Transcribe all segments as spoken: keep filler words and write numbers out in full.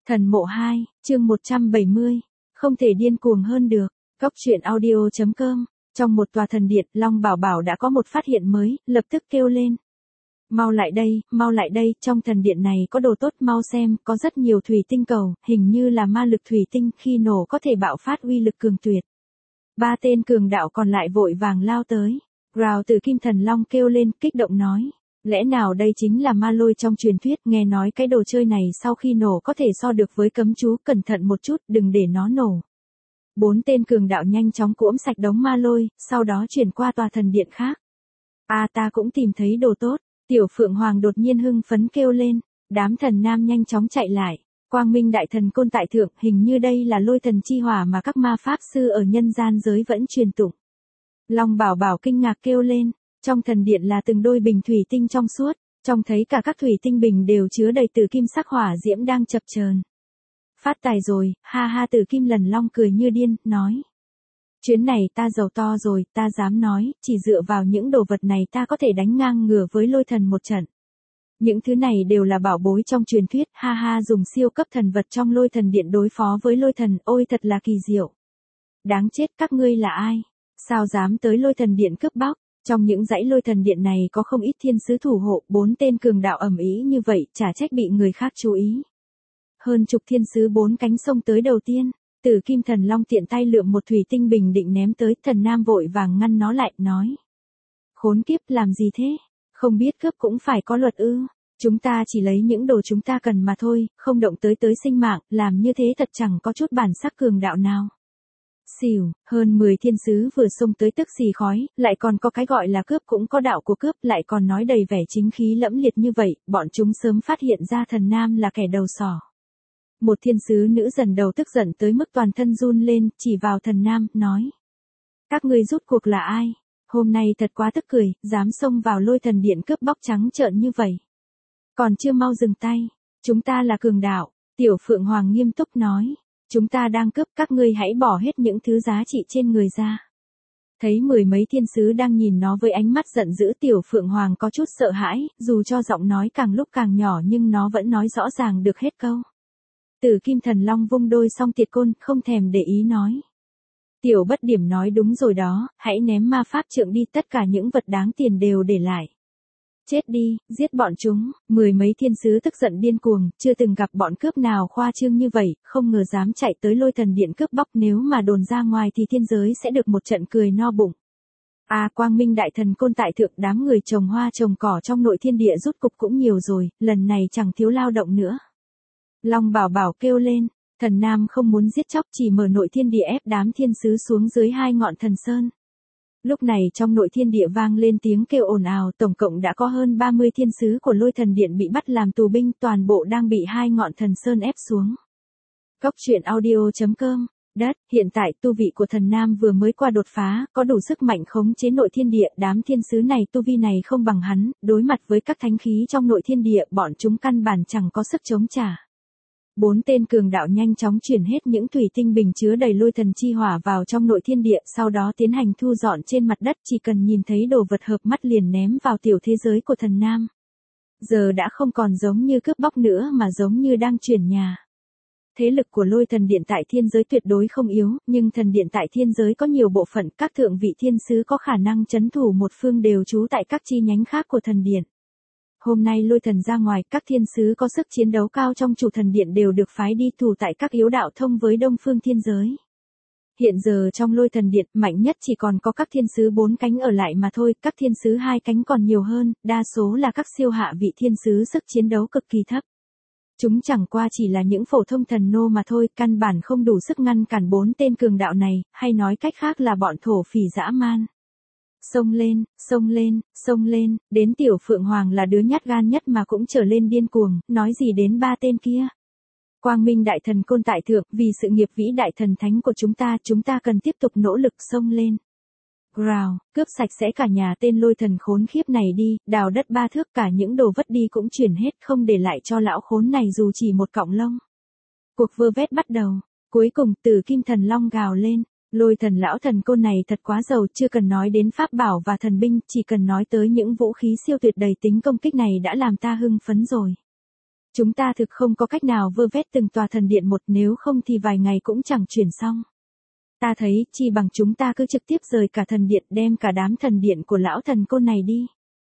Thần mộ hai, chương một trăm bảy mươi. Không thể điên cuồng hơn được. Cốc truyện audio chấm com. Trong một tòa thần điện, Long Bảo Bảo đã có một phát hiện mới, lập tức kêu lên. Mau lại đây, mau lại đây, trong thần điện này có đồ tốt, mau xem, có rất nhiều thủy tinh cầu, hình như là ma lực thủy tinh, khi nổ có thể bạo phát uy lực cường tuyệt. Ba tên cường đạo còn lại vội vàng lao tới. Rào Tử Kim Thần Long kêu lên, kích động nói. Lẽ nào đây chính là ma lôi trong truyền thuyết, nghe nói cái đồ chơi này sau khi nổ có thể so được với cấm chú, cẩn thận một chút, đừng để nó nổ. Bốn tên cường đạo nhanh chóng cuỗm sạch đống ma lôi, sau đó chuyển qua tòa thần điện khác. À, ta cũng tìm thấy đồ tốt, Tiểu Phượng Hoàng đột nhiên hưng phấn kêu lên, đám thần nam nhanh chóng chạy lại. Quang Minh Đại Thần Côn tại thượng, hình như đây là lôi thần chi hỏa mà các ma pháp sư ở nhân gian giới vẫn truyền tụng. Long Bảo Bảo kinh ngạc kêu lên. Trong thần điện là từng đôi bình thủy tinh trong suốt, trông thấy cả các thủy tinh bình đều chứa đầy tử kim sắc hỏa diễm đang chập chờn. Phát tài rồi, ha ha. Tử Kim Lần Long cười như điên, nói. Chuyến này ta giàu to rồi, ta dám nói, chỉ dựa vào những đồ vật này ta có thể đánh ngang ngửa với lôi thần một trận. Những thứ này đều là bảo bối trong truyền thuyết, ha ha. Dùng siêu cấp thần vật trong lôi thần điện đối phó với lôi thần, ôi thật là kỳ diệu. Đáng chết, các ngươi là ai? Sao dám tới lôi thần điện cướp bóc? Trong những dãy lôi thần điện này có không ít thiên sứ thủ hộ, bốn tên cường đạo ầm ĩ như vậy, chả trách bị người khác chú ý. Hơn chục thiên sứ bốn cánh xông tới đầu tiên, Tử Kim Thần Long tiện tay lượm một thủy tinh bình định ném tới, thần nam vội vàng ngăn nó lại, nói. Khốn kiếp, làm gì thế? Không biết cướp cũng phải có luật ư? Chúng ta chỉ lấy những đồ chúng ta cần mà thôi, không động tới tới sinh mạng, làm như thế thật chẳng có chút bản sắc cường đạo nào. Xỉu, hơn mười thiên sứ vừa xông tới tức xì khói, lại còn có cái gọi là cướp cũng có đạo của cướp, lại còn nói đầy vẻ chính khí lẫm liệt như vậy, bọn chúng sớm phát hiện ra thần nam là kẻ đầu sỏ. Một thiên sứ nữ dần đầu tức giận tới mức toàn thân run lên, chỉ vào thần nam, nói. Các ngươi rút cuộc là ai? Hôm nay thật quá tức cười, dám xông vào lôi thần điện cướp bóc trắng trợn như vậy. Còn chưa mau dừng tay, chúng ta là cường đạo, Tiểu Phượng Hoàng nghiêm túc nói. Chúng ta đang cướp, các ngươi hãy bỏ hết những thứ giá trị trên người ra. Thấy mười mấy thiên sứ đang nhìn nó với ánh mắt giận dữ, Tiểu Phượng Hoàng có chút sợ hãi, dù cho giọng nói càng lúc càng nhỏ nhưng nó vẫn nói rõ ràng được hết câu. Tử Kim Thần Long vung đôi song tiệt côn, không thèm để ý nói. Tiểu Bất Điểm nói đúng rồi đó, hãy ném ma pháp trượng đi, tất cả những vật đáng tiền đều để lại. Chết đi, giết bọn chúng. Mười mấy thiên sứ tức giận điên cuồng, chưa từng gặp bọn cướp nào khoa trương như vậy, không ngờ dám chạy tới lôi thần điện cướp bóc, nếu mà đồn ra ngoài thì thiên giới sẽ được một trận cười no bụng. À, Quang Minh Đại Thần Côn tại thượng, đám người trồng hoa trồng cỏ trong nội thiên địa rút cục cũng nhiều rồi, lần này chẳng thiếu lao động nữa. Long Bảo Bảo kêu lên, thần nam không muốn giết chóc, chỉ mở nội thiên địa ép đám thiên sứ xuống dưới hai ngọn thần sơn. Lúc này trong nội thiên địa vang lên tiếng kêu ồn ào, tổng cộng đã có hơn ba mươi thiên sứ của lôi thần điện bị bắt làm tù binh, toàn bộ đang bị hai ngọn thần sơn ép xuống. Cốc truyện audio chấm com. Đất, hiện tại tu vị của thần nam vừa mới qua đột phá, có đủ sức mạnh khống chế nội thiên địa, đám thiên sứ này tu vi này không bằng hắn, đối mặt với các thánh khí trong nội thiên địa, bọn chúng căn bản chẳng có sức chống trả. Bốn tên cường đạo nhanh chóng chuyển hết những thủy tinh bình chứa đầy lôi thần chi hỏa vào trong nội thiên địa, sau đó tiến hành thu dọn trên mặt đất, chỉ cần nhìn thấy đồ vật hợp mắt liền ném vào tiểu thế giới của thần nam. Giờ đã không còn giống như cướp bóc nữa mà giống như đang chuyển nhà. Thế lực của lôi thần điện tại thiên giới tuyệt đối không yếu, nhưng thần điện tại thiên giới có nhiều bộ phận, các thượng vị thiên sứ có khả năng trấn thủ một phương đều trú tại các chi nhánh khác của thần điện. Hôm nay lôi thần ra ngoài, các thiên sứ có sức chiến đấu cao trong chủ thần điện đều được phái đi thủ tại các yếu đạo thông với đông phương thiên giới. Hiện giờ trong lôi thần điện, mạnh nhất chỉ còn có các thiên sứ bốn cánh ở lại mà thôi, các thiên sứ hai cánh còn nhiều hơn, đa số là các siêu hạ vị thiên sứ sức chiến đấu cực kỳ thấp. Chúng chẳng qua chỉ là những phổ thông thần nô mà thôi, căn bản không đủ sức ngăn cản bốn tên cường đạo này, hay nói cách khác là bọn thổ phỉ dã man. Xông lên, xông lên, xông lên, đến Tiểu Phượng Hoàng là đứa nhát gan nhất mà cũng trở lên điên cuồng, nói gì đến ba tên kia. Quang Minh Đại Thần Côn tại thượng, vì sự nghiệp vĩ đại thần thánh của chúng ta, chúng ta cần tiếp tục nỗ lực xông lên. Growl, cướp sạch sẽ cả nhà tên lôi thần khốn khiếp này đi, đào đất ba thước, cả những đồ vất đi cũng chuyển hết, không để lại cho lão khốn này dù chỉ một cọng lông. Cuộc vơ vét bắt đầu, cuối cùng Tử Kim Thần Long gào lên. Lôi thần lão thần côn này thật quá giàu, chưa cần nói đến pháp bảo và thần binh, chỉ cần nói tới những vũ khí siêu tuyệt đầy tính công kích này đã làm ta hưng phấn rồi. Chúng ta thực không có cách nào vơ vét từng tòa thần điện một, nếu không thì vài ngày cũng chẳng chuyển xong. Ta thấy, chi bằng chúng ta cứ trực tiếp rời cả thần điện, đem cả đám thần điện của lão thần côn này đi.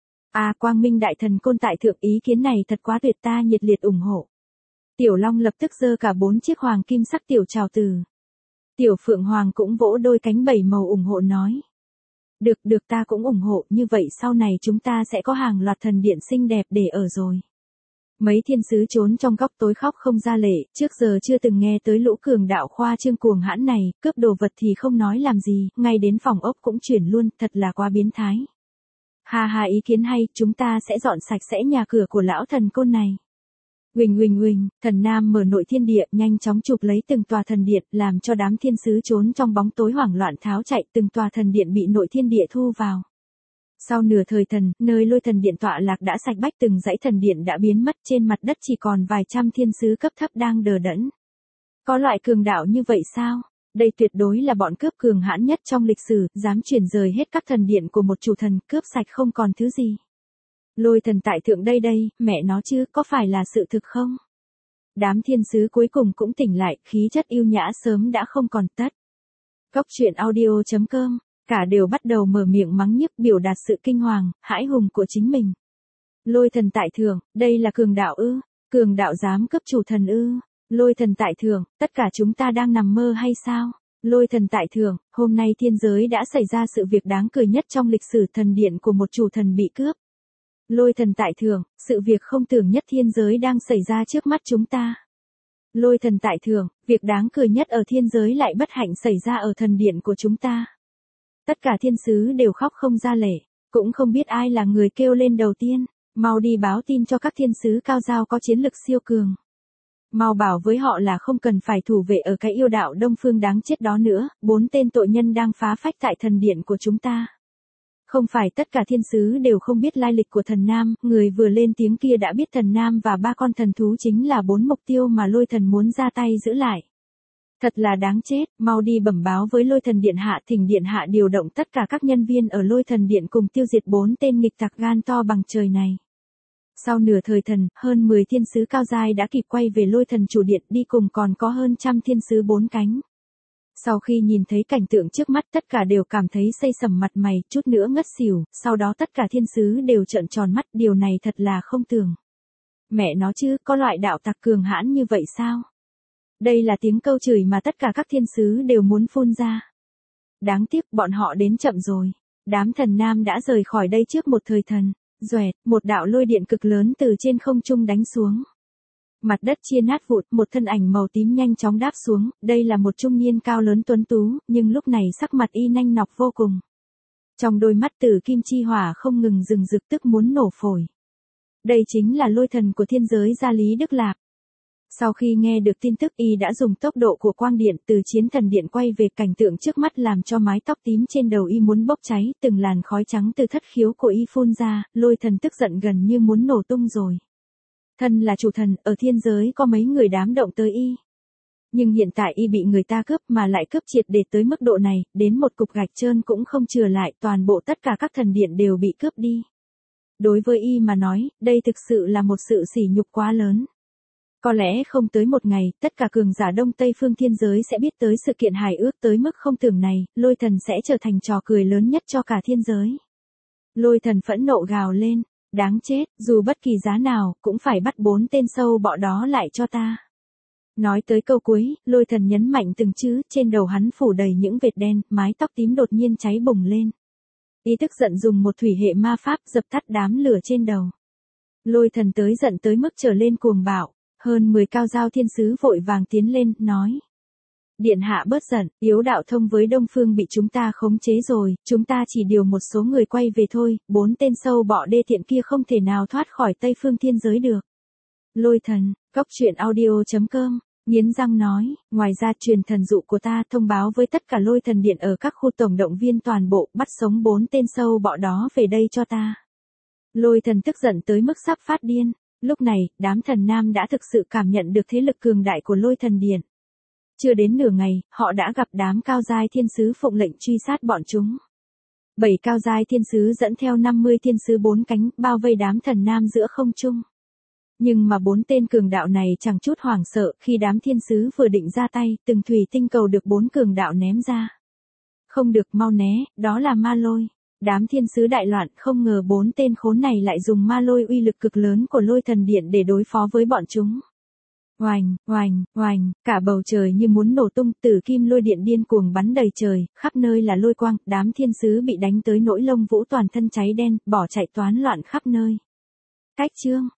À, Quang Minh đại thần côn tại thượng, ý kiến này thật quá tuyệt, ta nhiệt liệt ủng hộ. Tiểu Long lập tức giơ cả bốn chiếc hoàng kim sắc tiểu trào từ. Tiểu Phượng Hoàng cũng vỗ đôi cánh bảy màu ủng hộ nói. Được được, ta cũng ủng hộ, như vậy sau này chúng ta sẽ có hàng loạt thần điện xinh đẹp để ở rồi. Mấy thiên sứ trốn trong góc tối khóc không ra lệ, trước giờ chưa từng nghe tới lũ cường đạo khoa trương cuồng hãn này, cướp đồ vật thì không nói làm gì, ngay đến phòng ốc cũng chuyển luôn, thật là quá biến thái. Ha ha, ý kiến hay, chúng ta sẽ dọn sạch sẽ nhà cửa của lão thần côn này. Huỳnh huỳnh huỳnh, thần nam mở nội thiên địa, nhanh chóng chụp lấy từng tòa thần điện, làm cho đám thiên sứ trốn trong bóng tối hoảng loạn tháo chạy, từng tòa thần điện bị nội thiên địa thu vào. Sau nửa thời thần, nơi lôi thần điện tọa lạc đã sạch bách, từng dãy thần điện đã biến mất, trên mặt đất chỉ còn vài trăm thiên sứ cấp thấp đang đờ đẫn. Có loại cường đạo như vậy sao? Đây tuyệt đối là bọn cướp cường hãn nhất trong lịch sử, dám chuyển rời hết các thần điện của một chủ thần, cướp sạch không còn thứ gì. Lôi thần tại thượng đây đây, mẹ nó chứ, có phải là sự thực không? Đám thiên sứ cuối cùng cũng tỉnh lại, khí chất yêu nhã sớm đã không còn tất. Cốc truyện audio chấm com, cả đều bắt đầu mở miệng mắng nhiếc, biểu đạt sự kinh hoàng, hãi hùng của chính mình. Lôi thần tại thượng, đây là cường đạo ư? Cường đạo dám cướp chủ thần ư? Lôi thần tại thượng, tất cả chúng ta đang nằm mơ hay sao? Lôi thần tại thượng, hôm nay thiên giới đã xảy ra sự việc đáng cười nhất trong lịch sử, thần điện của một chủ thần bị cướp. Lôi thần tại thượng, sự việc không tưởng nhất thiên giới đang xảy ra trước mắt chúng ta. Lôi thần tại thượng, việc đáng cười nhất ở thiên giới lại bất hạnh xảy ra ở thần điện của chúng ta. Tất cả thiên sứ đều khóc không ra lệ, cũng không biết ai là người kêu lên đầu tiên, mau đi báo tin cho các thiên sứ cao giao có chiến lực siêu cường. Mau bảo với họ là không cần phải thủ vệ ở cái yêu đạo Đông Phương đáng chết đó nữa, bốn tên tội nhân đang phá phách tại thần điện của chúng ta. Không phải tất cả thiên sứ đều không biết lai lịch của thần Nam, người vừa lên tiếng kia đã biết thần Nam và ba con thần thú chính là bốn mục tiêu mà lôi thần muốn ra tay giữ lại. Thật là đáng chết, mau đi bẩm báo với lôi thần điện hạ, thỉnh điện hạ điều động tất cả các nhân viên ở lôi thần điện cùng tiêu diệt bốn tên nghịch tặc gan to bằng trời này. Sau nửa thời thần, hơn mười thiên sứ cao giai đã kịp quay về lôi thần chủ điện, đi cùng còn có hơn trăm thiên sứ bốn cánh. Sau khi nhìn thấy cảnh tượng trước mắt, tất cả đều cảm thấy xây sẩm mặt mày, chút nữa ngất xỉu, sau đó tất cả thiên sứ đều trợn tròn mắt, điều này thật là không tưởng. Mẹ nó chứ, có loại đạo tặc cường hãn như vậy sao? Đây là tiếng câu chửi mà tất cả các thiên sứ đều muốn phun ra. Đáng tiếc, bọn họ đến chậm rồi. Đám thần nam đã rời khỏi đây trước một thời thần. Doẹt, một đạo lôi điện cực lớn từ trên không trung đánh xuống. Mặt đất chia nát vụn, một thân ảnh màu tím nhanh chóng đáp xuống, đây là một trung niên cao lớn tuấn tú, nhưng lúc này sắc mặt y nanh nọc vô cùng. Trong đôi mắt tử kim chi hỏa không ngừng rừng rực, tức muốn nổ phổi. Đây chính là lôi thần của thiên giới Gia Lý Đức Lạp. Sau khi nghe được tin tức, y đã dùng tốc độ của quang điện từ chiến thần điện quay về, cảnh tượng trước mắt làm cho mái tóc tím trên đầu y muốn bốc cháy, từng làn khói trắng từ thất khiếu của y phun ra, lôi thần tức giận gần như muốn nổ tung rồi. Thân là chủ thần, ở thiên giới có mấy người dám động tới y. Nhưng hiện tại y bị người ta cướp, mà lại cướp triệt để tới mức độ này, đến một cục gạch trơn cũng không chừa lại, toàn bộ tất cả các thần điện đều bị cướp đi. Đối với y mà nói, đây thực sự là một sự sỉ nhục quá lớn. Có lẽ không tới một ngày, tất cả cường giả Đông Tây phương thiên giới sẽ biết tới sự kiện hài ước tới mức không tưởng này, lôi thần sẽ trở thành trò cười lớn nhất cho cả thiên giới. Lôi thần phẫn nộ gào lên, đáng chết, dù bất kỳ giá nào, cũng phải bắt bốn tên sâu bọ đó lại cho ta. Nói tới câu cuối, lôi thần nhấn mạnh từng chữ, trên đầu hắn phủ đầy những vệt đen, mái tóc tím đột nhiên cháy bùng lên. Ý tức giận dùng một thủy hệ ma pháp dập tắt đám lửa trên đầu. Lôi thần tới giận tới mức trở lên cuồng bạo. Hơn mười cao giao thiên sứ vội vàng tiến lên, nói. Điện hạ bớt giận, yếu đạo thông với Đông Phương bị chúng ta khống chế rồi, chúng ta chỉ điều một số người quay về thôi, bốn tên sâu bọ đê tiện kia không thể nào thoát khỏi Tây Phương thiên giới được. Lôi thần, cốc truyện audio chấm com, nghiến răng nói, ngoài ra truyền thần dụ của ta thông báo với tất cả lôi thần điện ở các khu tổng động viên toàn bộ, bắt sống bốn tên sâu bọ đó về đây cho ta. Lôi thần tức giận tới mức sắp phát điên. Lúc này, đám thần nam đã thực sự cảm nhận được thế lực cường đại của lôi thần điện. Chưa đến nửa ngày, họ đã gặp đám cao giai thiên sứ phụng lệnh truy sát bọn chúng. Bảy cao giai thiên sứ dẫn theo năm mươi thiên sứ bốn cánh, bao vây đám thần nam giữa không trung. Nhưng mà bốn tên cường đạo này chẳng chút hoảng sợ, khi đám thiên sứ vừa định ra tay, từng thủy tinh cầu được bốn cường đạo ném ra. Không được, mau né, đó là ma lôi. Đám thiên sứ đại loạn, không ngờ bốn tên khốn này lại dùng ma lôi uy lực cực lớn của lôi thần điện để đối phó với bọn chúng. Oành, oành, oành, cả bầu trời như muốn nổ tung, tử kim lôi điện điên cuồng bắn đầy trời, khắp nơi là lôi quang, đám thiên sứ bị đánh tới nỗi lông vũ toàn thân cháy đen, bỏ chạy toán loạn khắp nơi. Cách chương